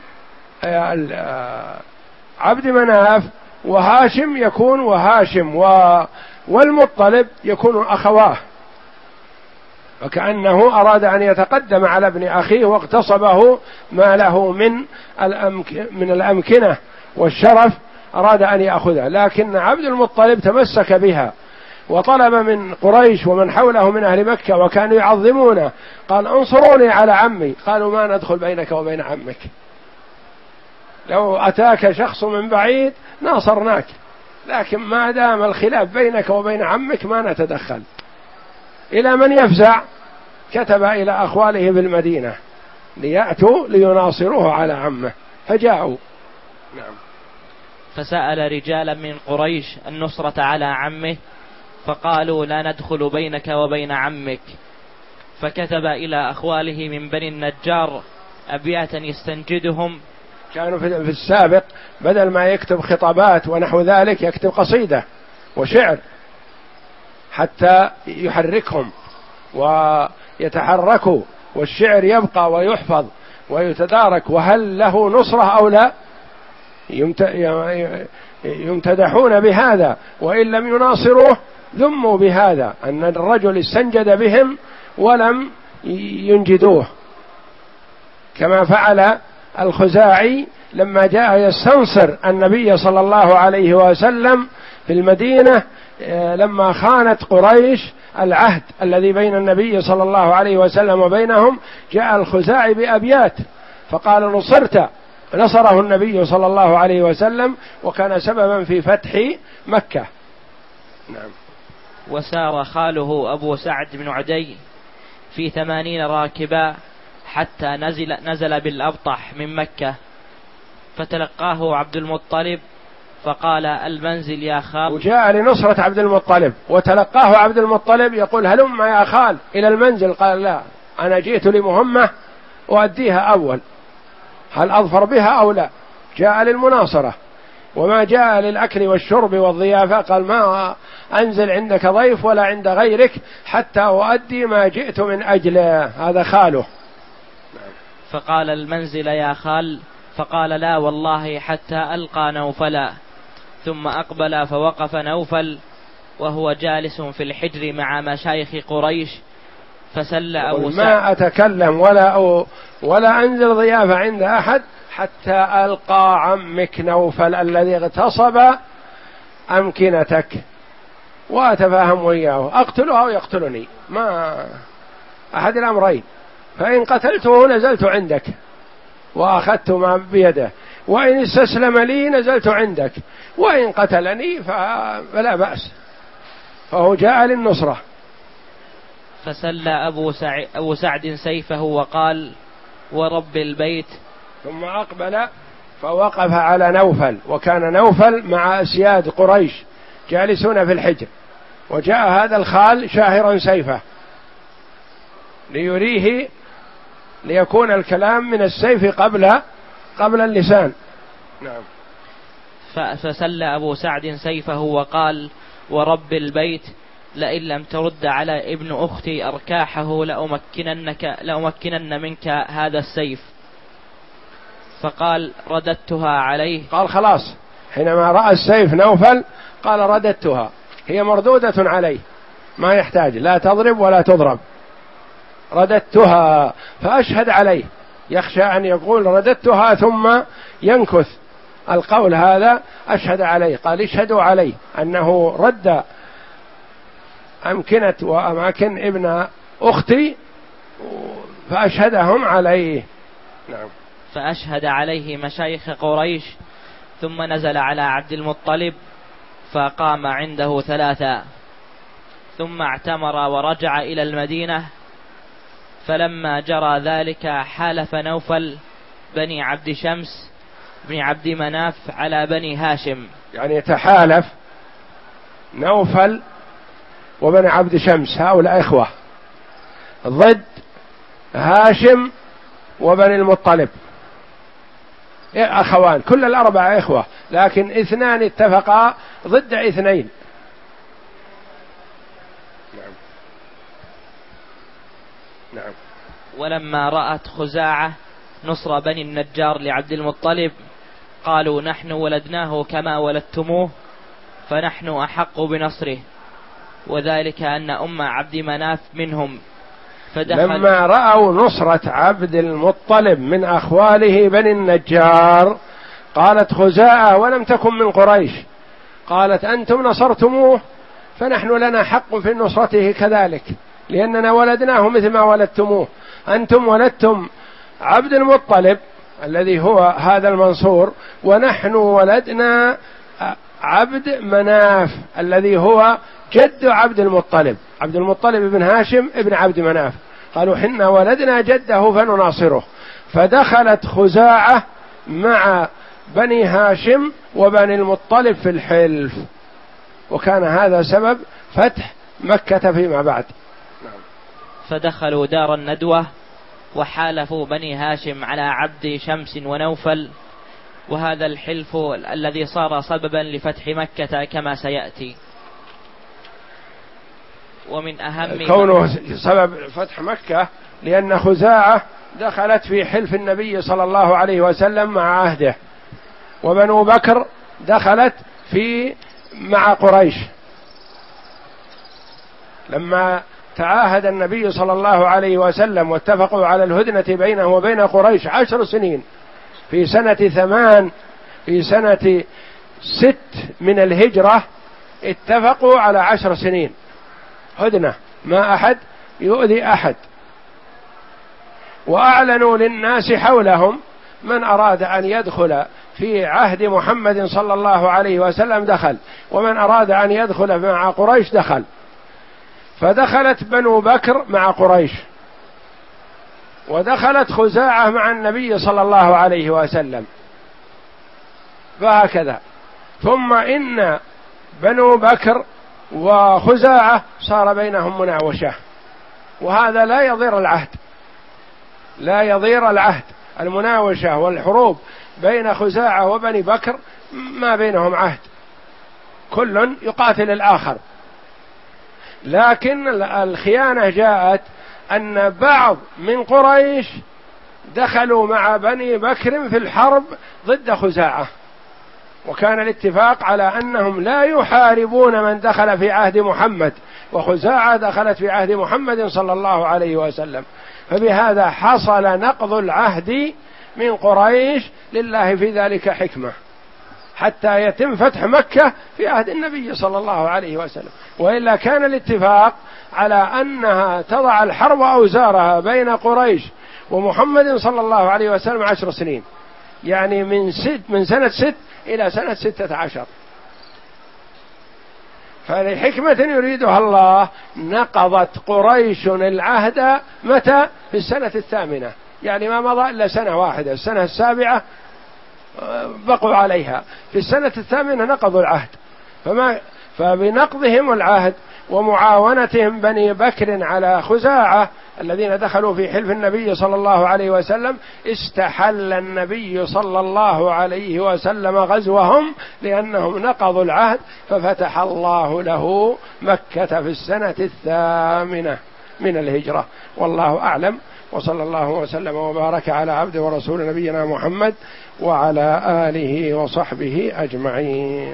عبد مناف وهاشم يكون وهاشم والمطلب يكون أخواه، وكأنه أراد أن يتقدم على ابن أخيه واغتصبه ما له من من الأمكنة والشرف، أراد أن يأخذها، لكن عبد المطلب تمسك بها وطلب من قريش ومن حوله من أهل مكة وكانوا يعظمونه، قال انصروني على عمي، قالوا ما ندخل بينك وبين عمك، لو أتاك شخص من بعيد ناصرناك، لكن ما دام الخلاف بينك وبين عمك ما نتدخل. إلى من يفزع كتب إلى أخواله بالمدينة ليأتوا ليناصروه على عمه، فجاءوا. نعم. فسأل رجالا من قريش النصرة على عمه فقالوا لا ندخل بينك وبين عمك، فكتب إلى أخواله من بني النجار أبياتا يستنجدهم. كانوا في السابق بدل ما يكتب خطابات ونحو ذلك يكتب قصيدة وشعر حتى يحركهم ويتحركوا، والشعر يبقى ويحفظ ويتدارك، وهل له نصرة أو لا؟ يمتدحون بهذا، وإن لم يناصروه ذموا بهذا، أن الرجل استنجد بهم ولم ينجدوه، كما فعل الخزاعي لما جاء يستنصر النبي صلى الله عليه وسلم في المدينة لما خانت قريش العهد الذي بين النبي صلى الله عليه وسلم وبينهم، جاء الخزاعي بأبيات فقال نصرت، نصره النبي صلى الله عليه وسلم وكان سببا في فتح مكة. نعم. وسار خاله أبو سعد بن عدي في ثمانين راكبا حتى نزل, نزل بالأبطح من مكة، فتلقاه عبد المطلب فقال المنزل يا خال، وجاء لنصرة عبد المطلب وتلقاه عبد المطلب يقول هلم يا خال إلى المنزل، قال لا أنا جئت لمهمة وأديها أول، هل أظفر بها أو لا؟ جاء للمناصرة، وما جاء للأكل والشرب والضيافة، قال ما أنزل عندك ضيف ولا عند غيرك حتى أؤدي ما جئت من أجله، هذا خاله. فقال المنزل يا خال، فقال لا والله حتى ألقى نوفلا، ثم أقبل فوقف نوفل وهو جالس في الحجر مع مشايخ قريش، فسل أبو سعد ما أتكلم ولا أو ولا أنزل ضيافة عند أحد حتى ألقى عمك نوفل الذي اغتصب أمكنتك وأتفاهم وياه، أقتله أو يقتلني، ما أحد الأمرين، فإن قتلته نزلت عندك وأخذت ما بيده، وإن استسلم لي نزلت عندك، وإن قتلني فلا بأس، فهو جاء للنصرة. فسل أبو, سع... أبو سعد سيفه وقال ورب البيت، ثم أقبل فوقف على نوفل، وكان نوفل مع أسياد قريش جالسون في الحجر، وجاء هذا الخال شاهرا سيفه ليريه ليكون الكلام من السيف قبل قبل اللسان. نعم. فسل أبو سعد سيفه وقال ورب البيت لئن لم ترد على ابن أختي أركاحه لأمكننك لأمكنن منك هذا السيف. فقال رددتها عليه، قال خلاص، حينما رأى السيف نوفل قال رددتها، هي مردودة عليه ما يحتاج لا تضرب ولا تضرب، رددتها، فأشهد عليه، يخشى أن يقول رددتها ثم ينكث القول هذا، أشهد عليه، قال اشهدوا عليه أنه رد أمكنة وأماكن ابن أختي فأشهدهم عليه. نعم. فأشهد عليه مشايخ قريش، ثم نزل على عبد المطلب فقام عنده ثلاثا، ثم اعتمر ورجع إلى المدينة. فلما جرى ذلك حالف نوفل بني عبد شمس بن عبد مناف على بني هاشم، يعني تحالف نوفل وبني عبد شمس، هؤلاء إخوة، ضد هاشم وبني المطلب أخوان، كل الأربعة إخوة، لكن اثنان اتفقا ضد اثنين. نعم. نعم. ولما رأت خزاعة نصر بني النجار لعبد المطلب قالوا نحن ولدناه كما ولدتموه فنحن أحق بنصره، وذلك أن أم عبد مناف منهم. فدخل لما رأوا نصرة عبد المطلب من أخواله بني النجار قالت خزاعة ولم تكن من قريش، قالت أنتم نصرتموه فنحن لنا حق في نصرته كذلك، لأننا ولدناه مثل ما ولدتموه، أنتم ولدتم عبد المطلب الذي هو هذا المنصور، ونحن ولدنا عبد مناف الذي هو جد عبد المطلب، عبد المطلب بن هاشم ابن عبد مناف، قالوا حنا ولدنا جده فنناصره. فدخلت خزاعة مع بني هاشم وبني المطلب في الحلف، وكان هذا سبب فتح مكة فيما بعد. فدخلوا دار الندوة وحالفوا بني هاشم على عبد شمس ونوفل، وهذا الحلف الذي صار سببا لفتح مكة كما سيأتي. ومن أهم كونه سبب فتح مكة لأن خزاعة دخلت في حلف النبي صلى الله عليه وسلم مع عهده، وبنو بكر دخلت في مع قريش لما تعاهد النبي صلى الله عليه وسلم واتفقوا على الهدنة بينه وبين قريش عشر سنين. في سنة ثمان في سنة ست من الهجرة اتفقوا على عشر سنين هدنة، ما أحد يؤذي أحد، وأعلنوا للناس حولهم من أراد أن يدخل في عهد محمد صلى الله عليه وسلم دخل، ومن أراد أن يدخل مع قريش دخل. فدخلت بنو بكر مع قريش، ودخلت خزاعة مع النبي صلى الله عليه وسلم، فهكذا. ثم إن بنو بكر وخزاعة صار بينهم مناوشة، وهذا لا يضير العهد، لا يضير العهد، المناوشة والحروب بين خزاعة وبني بكر ما بينهم عهد، كل يقاتل الآخر. لكن الخيانة جاءت أن بعض من قريش دخلوا مع بني بكر في الحرب ضد خزاعة، وكان الاتفاق على أنهم لا يحاربون من دخل في عهد محمد، وخزاعة دخلت في عهد محمد صلى الله عليه وسلم، فبهذا حصل نقض العهد من قريش، لله في ذلك حكمة حتى يتم فتح مكة في عهد النبي صلى الله عليه وسلم، وإلا كان الاتفاق على أنها تضع الحرب أوزارها بين قريش ومحمد صلى الله عليه وسلم عشر سنين، يعني من ست من سنة ست إلى سنة ستة عشر. فلحكمة يريدها الله نقضت قريش العهد متى؟ في السنة الثامنة، يعني ما مضى إلا سنة واحدة، السنة السابعة بقوا عليها، في السنة الثامنة نقضوا العهد. فما فبنقضهم العهد ومعاونتهم بني بكر على خزاعة الذين دخلوا في حلف النبي صلى الله عليه وسلم استحل النبي صلى الله عليه وسلم غزوهم، لأنهم نقضوا العهد، ففتح الله له مكة في السنة الثامنة من الهجرة. والله أعلم، وصلى الله وسلم وبارك على عبد ورسول نبينا محمد وعلى آله وصحبه أجمعين.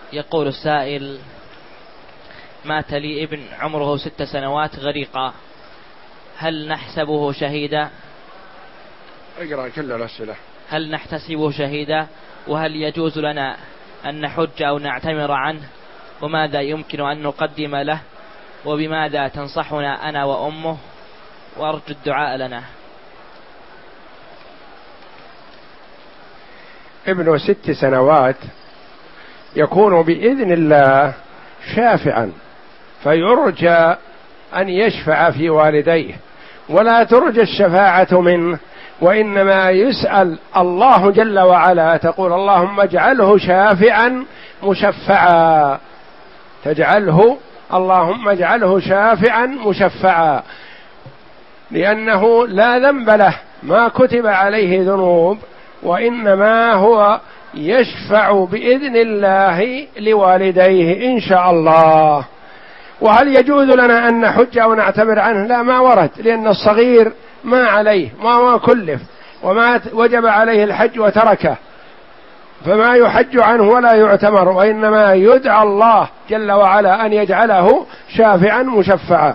يقول السائل: مات لي ابن عمره ست سنوات غريقا، هل نحسبه شهيدا؟ اقرأ كل الأسئلة. هل نحتسبه شهيدا؟ وهل يجوز لنا أن نحج أو نعتمر عنه؟ وماذا يمكن أن نقدم له؟ وبماذا تنصحنا أنا وأمه؟ وأرجو الدعاء لنا. ابن ست سنوات يكون بإذن الله شافعا، فيرجى أن يشفع في والديه، ولا ترجى الشفاعة منه، وإنما يسأل الله جل وعلا، تقول: اللهم اجعله شافعا مشفعا، تجعله اللهم اجعله شافعا مشفعا، لأنه لا ذنب له، ما كتب عليه ذنوب، وإنما هو يشفع بإذن الله لوالديه إن شاء الله. وهل يجوز لنا أن نحج أو نعتمر عنه؟ لا، ما ورد، لأن الصغير ما عليه، ما ما كلف، وما وجب عليه الحج وتركه، فما يحج عنه ولا يعتمر، وإنما يدعى الله جل وعلا أن يجعله شافعا مشفعا.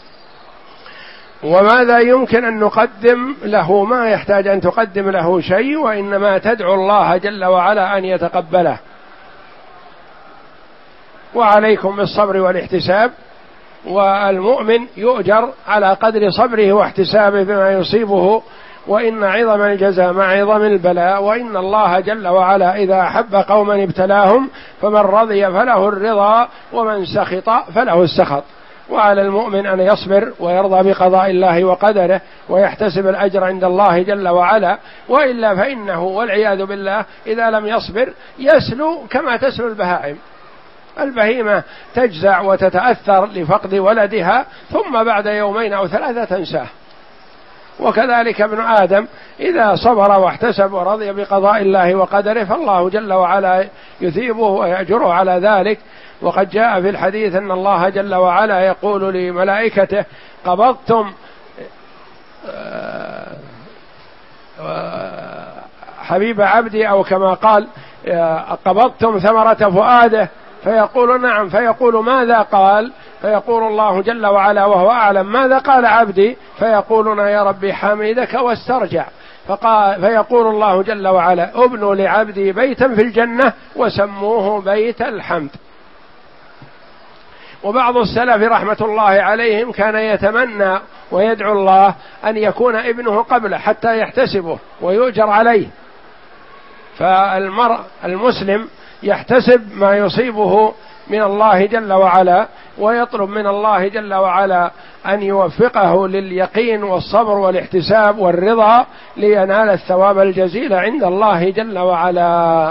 وماذا يمكن أن نقدم له؟ ما يحتاج أن تقدم له شيء، وإنما تدعو الله جل وعلا أن يتقبله. وعليكم بالصبر والاحتساب، والمؤمن يؤجر على قدر صبره واحتسابه بما يصيبه، وإن عظم الجزاء مع عظم البلاء، وإن الله جل وعلا إذا أحب قوما ابتلاهم، فمن رضي فله الرضا ومن سخط فله السخط. وعلى المؤمن أن يصبر ويرضى بقضاء الله وقدره، ويحتسب الأجر عند الله جل وعلا، وإلا فإنه والعياذ بالله إذا لم يصبر يسلو كما تسلو البهائم. البهيمة تجزع وتتأثر لفقد ولدها، ثم بعد يومين أو ثلاثة تنساه. وكذلك ابن آدم إذا صبر واحتسب ورضي بقضاء الله وقدره، فالله جل وعلا يثيبه ويأجره على ذلك. وقد جاء في الحديث أن الله جل وعلا يقول لملائكته: قبضتم حبيب عبدي، أو كما قال: قبضتم ثمرة فؤاده، فيقول: نعم، فيقول: ماذا قال؟ فيقول الله جل وعلا وهو أعلم: ماذا قال عبدي؟ فيقولون: يا ربي حمدك واسترجع. فقال فيقول الله جل وعلا: ابنوا لعبدي بيتا في الجنة وسموه بيت الحمد. وبعض السلف رحمة الله عليهم كان يتمنى ويدعو الله أن يكون ابنه قبله حتى يحتسبه ويؤجر عليه. فالمرء المسلم يحتسب ما يصيبه من الله جل وعلا، ويطلب من الله جل وعلا أن يوفقه لليقين والصبر والاحتساب والرضا، لينال الثواب الجزيل عند الله جل وعلا.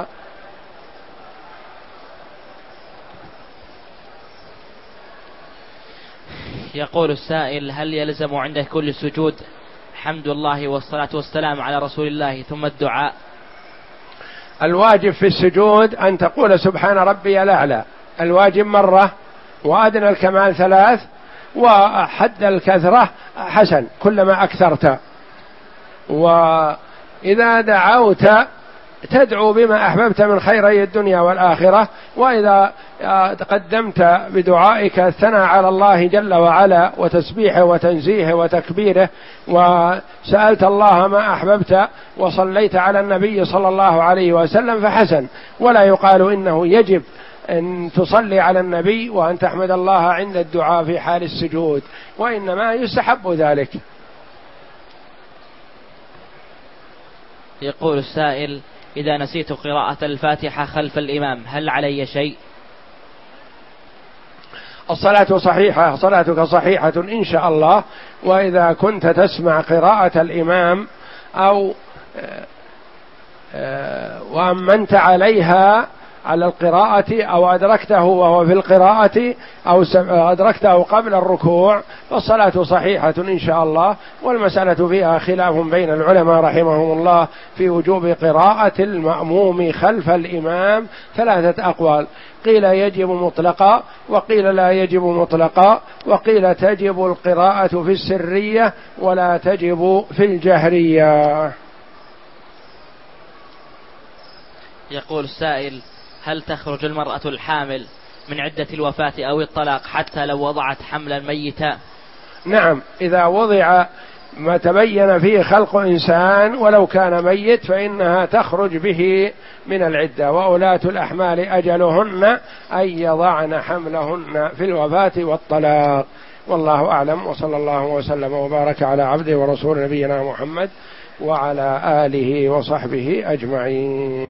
يقول السائل: هل يلزم عند كل سجود حمد الله والصلاة والسلام على رسول الله ثم الدعاء؟ الواجب في السجود أن تقول: سبحان ربي الأعلى، الواجب مرة، وأدنى الكمال ثلاث، وحد الكثرة حسن كلما أكثرت. وإذا دعوت تدعو بما أحببت من خيري الدنيا والآخرة، وإذا تقدمت بدعائك الثناء على الله جل وعلا وتسبيحه وتنزيهه وتكبيره، وسألت الله ما أحببت، وصليت على النبي صلى الله عليه وسلم، فحسن. ولا يقال إنه يجب أن تصلي على النبي وأن تحمد الله عند الدعاء في حال السجود، وإنما يستحب ذلك. يقول السائل: إذا نسيت قراءة الفاتحة خلف الإمام هل علي شيء؟ الصلاة صحيحة، صلاتك صحيحة إن شاء الله. وإذا كنت تسمع قراءة الإمام أو وأمنت عليها على القراءة، أو أدركته وهو في القراءة، أو أدركته قبل الركوع، فالصلاة صحيحة إن شاء الله. والمسألة فيها خلاف بين العلماء رحمهم الله في وجوب قراءة المأموم خلف الإمام، ثلاثة أقوال: قيل يجب مطلقا، وقيل لا يجب مطلقا، وقيل تجب القراءة في السرية ولا تجب في الجهرية. يقول السائل: هل تخرج المرأة الحامل من عدة الوفاة أو الطلاق حتى لو وضعت حملا ميتا؟ نعم، إذا وضع ما تبين فيه خلق إنسان ولو كان ميت فإنها تخرج به من العدة، وأولاة الأحمال أجلهن أن يضعن حملهن في الوفاة والطلاق. والله أعلم، وصلى الله وسلم وبارك على عبده ورسول نبينا محمد وعلى آله وصحبه أجمعين.